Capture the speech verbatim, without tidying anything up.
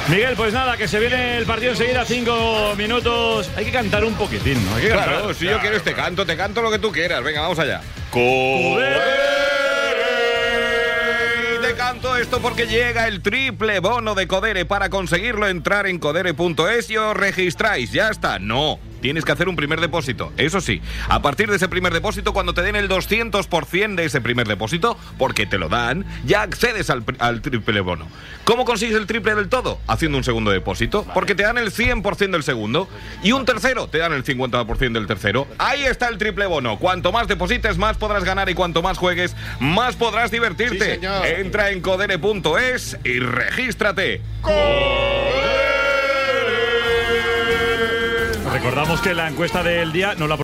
Miguel, pues nada, que se viene el partido enseguida, cinco minutos. Hay que cantar un poquitín, ¿no? Hay que cantar. Claro, si yo quiero este canto, te canto lo que tú quieras. Venga, vamos allá. Te canto esto porque llega el triple bono de Codere. Para conseguirlo, entrar en codere punto es y os registráis. Ya está. No. Tienes que hacer un primer depósito, eso sí. A partir de ese primer depósito, cuando te den el doscientos por ciento de ese primer depósito, porque te lo dan, ya accedes al, al triple bono. ¿Cómo consigues el triple del todo? Haciendo un segundo depósito, porque te dan el cien por ciento del segundo. Y un tercero, te dan el cincuenta por ciento del tercero. Ahí está el triple bono. Cuanto más deposites, más podrás ganar, y cuanto más juegues, más podrás divertirte. Sí, señor. Entra en codere punto es y regístrate. Recordamos que la encuesta del día no la